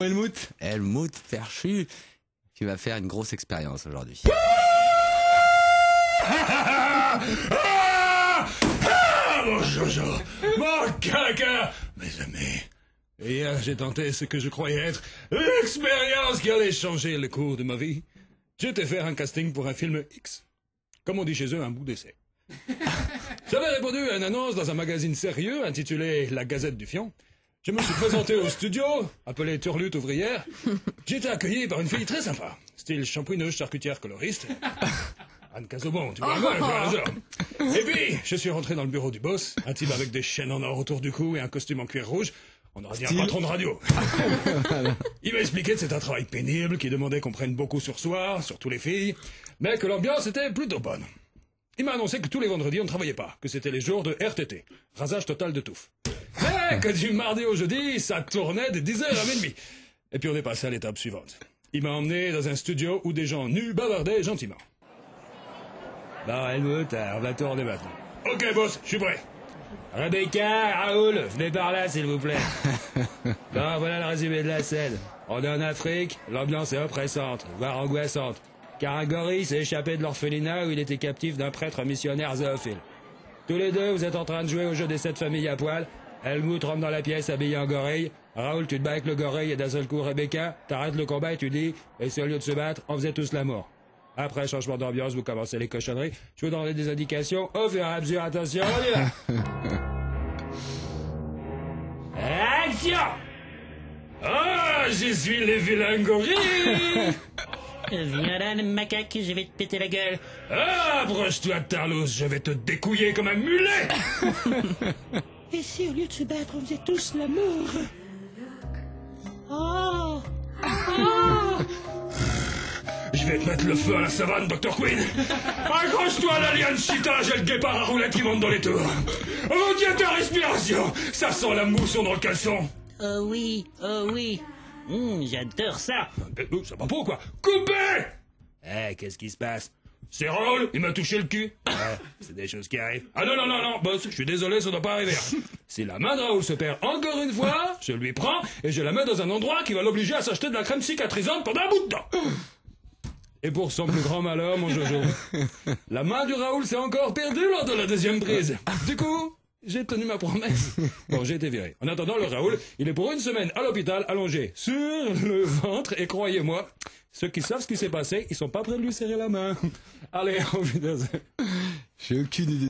Helmut Perchu, qui va faire une grosse expérience aujourd'hui. Mon Jojo, mon caca, mes amis. Et hier, j'ai tenté ce que je croyais être l'expérience qui allait changer le cours de ma vie. J'étais faire un casting pour un film X. Comme on dit chez eux, un bout d'essai. J'avais répondu à une annonce dans un magazine sérieux intitulé La Gazette du Fion. Je me suis présenté au studio, appelé Turlute ouvrière. J'ai été accueilli par une fille très sympa, style shampouineuse charcutière coloriste. Anne Casobon, tu vois, le genre. Et puis, je suis rentré dans le bureau du boss, un type avec des chaînes en or autour du cou et un costume en cuir rouge. On aurait dit un patron de radio. Il m'a expliqué que c'était un travail pénible, qui demandait qu'on prenne beaucoup sur soi, surtout les filles, mais que l'ambiance était plutôt bonne. Il m'a annoncé que tous les vendredis on ne travaillait pas, que c'était les jours de RTT, rasage total de touffe. Mais que du mardi au jeudi, ça tournait de 10h à minuit. Et puis on est passé à l'étape suivante. Il m'a emmené dans un studio où des gens nus bavardaient gentiment. Bon, Helmut, on va tourner maintenant. Ok, boss, je suis prêt. Rebecca, Raoul, venez par là, s'il vous plaît. Bon, voilà le résumé de la scène. On est en Afrique, l'ambiance est oppressante, voire angoissante. Car un gorille s'est échappé de l'orphelinat où il était captif d'un prêtre missionnaire zoophile. Tous les deux, vous êtes en train de jouer au jeu des 7 familles à poil. Helmut rentre dans la pièce habillé en gorille. Raoul, tu te bats avec le gorille et d'un seul coup, Rebecca, t'arrêtes le combat et tu dis « Et si au lieu de se battre, on faisait tous l'amour ?» Après changement d'ambiance, vous commencez les cochonneries. Je vous donne des indications au fur et à mesure. Attention, on y va. Action! Ah, je suis le vilain gorille! Viens là, le macaque, je vais te péter la gueule. Ah, approche-toi, Tarlos, je vais te découiller comme un mulet! Et si au lieu de se battre, on faisait tous l'amour? Oh! Oh! Je vais te mettre le feu à la savane, Dr. Quinn! Accroche-toi à l'alien cheetah, j'ai le guépard à roulette qui monte dans les tours! Oh, tiens ta respiration! Ça sent la mousson dans le caleçon! Oh oui, oh oui. J'adore ça. Ça va pas ou quoi? Coupez! Qu'est-ce qui se passe? C'est Raoul, il m'a touché le cul. C'est des choses qui arrivent. Ah non, boss, je suis désolé, ça doit pas arriver. Si la main de Raoul se perd encore une fois, je lui prends et je la mets dans un endroit qui va l'obliger à s'acheter de la crème cicatrisante pendant un bout de temps. Et pour son plus grand malheur, mon Jojo, la main du Raoul s'est encore perdue lors de la deuxième prise. Du coup, j'ai tenu ma promesse. Bon, j'ai été viré. En attendant, le Raoul, il est pour une semaine à l'hôpital, allongé sur le ventre, et croyez-moi, ceux qui savent ce qui s'est passé, ils sont pas prêts de lui serrer la main. Allez, au revoir. J'ai aucune idée.